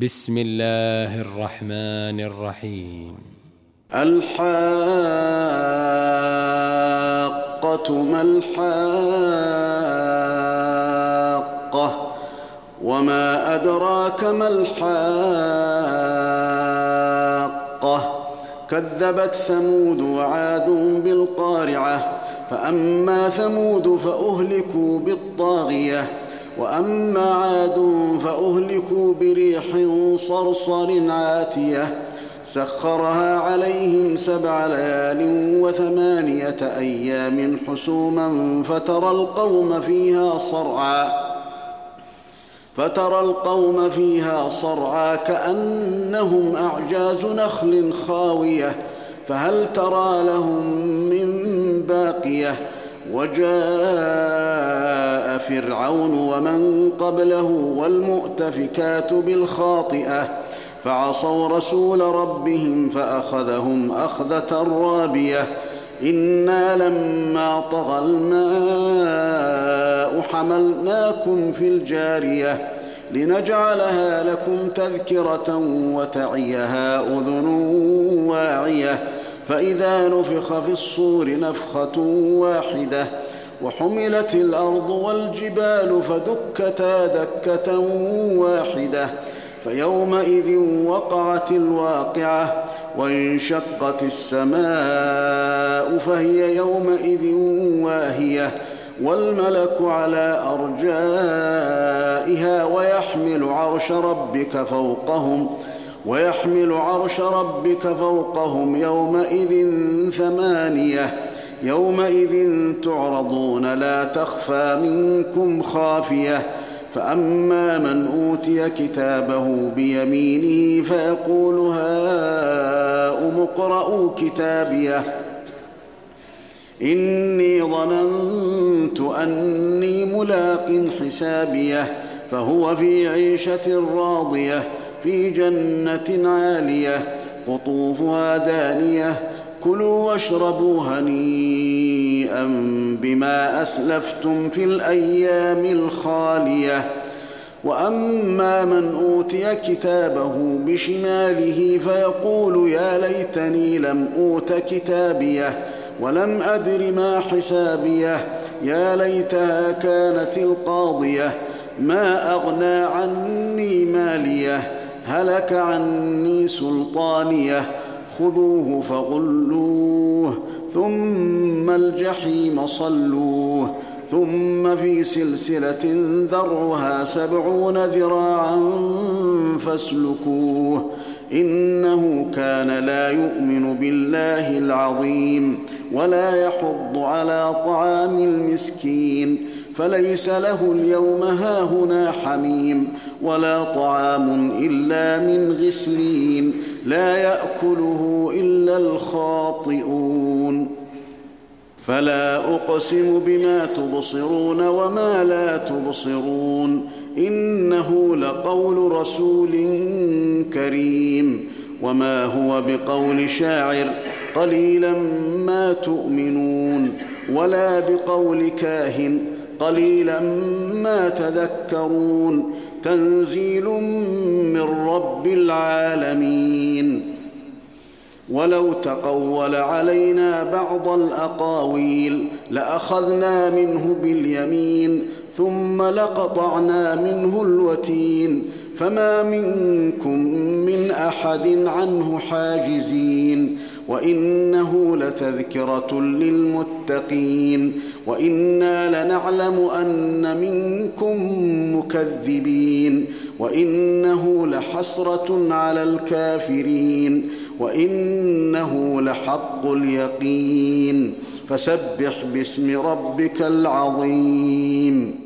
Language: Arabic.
بسم الله الرحمن الرحيم. الحاقة ما الحاقة وما أدراك ما الحاقة كذبت ثمود وعاد بالقارعة فأما ثمود فأهلكوا بالطاغية وأما عاد فأهلكوا بريح صرصر عاتية سخرها عليهم 7 ليال و8 أيام حسوما فترى القوم فيها صرعى كأنهم أعجاز نخل خاوية فهل ترى لهم من باقية وجاء فرعون ومن قبله والمؤتفكات بالخاطئة فعصوا رسول ربهم فأخذهم أخذة رابية إنا لما طغى الماء حملناكم في الجارية لنجعلها لكم تذكرة وتعيها أذن واعية فإذا نفخ في الصور نفخة واحدة وحملت الأرض والجبال فدكتا دكة واحدة فيومئذ وقعت الواقعة وانشقت السماء فهي يومئذ واهية والملك على أرجائها ويحمل عرش ربك فوقهم يومئذ 8 يومئذ تعرضون لا تخفى منكم خافية فأما من أوتي كتابه بيمينه فيقول هاؤم اقرءوا كتابيه إني ظننت أني ملاق حسابيه فهو في عيشة راضية في جنة عالية قطوفها دانية كلوا واشربوا هنيئا بما أسلفتم في الأيام الخالية وأما من أوتي كتابه بشماله فيقول يا ليتني لم أوت كتابيه ولم أدر ما حسابيه يا ليتها كانت القاضية ما أغنى عني ماليه هلك عني سلطانيه خذوه فغلوه ثم الجحيم صلوه ثم في سلسلة ذرعها 70 ذراعا فاسلكوه إنه كان لا يؤمن بالله العظيم ولا يحض على طعام المسكين فليس له اليوم هاهنا حميم ولا طعام إلا من غسلين لا يأكله إلا الخاطئون فلا أقسم بما تبصرون وما لا تبصرون إنه لقول رسول كريم وما هو بقول شاعر قليلا ما تؤمنون ولا بقول كاهن قليلا ما تذكرون تنزيل من رب العالمين ولو تقول علينا بعض الأقاويل لأخذنا منه باليمين ثم لقطعنا منه الوتين فما منكم من أحد عنه حاجزين وإنه لتذكرة للمتقين وإنا لنعلم أن منكم مكذبين وإنه لحسرة على الكافرين وإنه لحق اليقين فسبح باسم ربك العظيم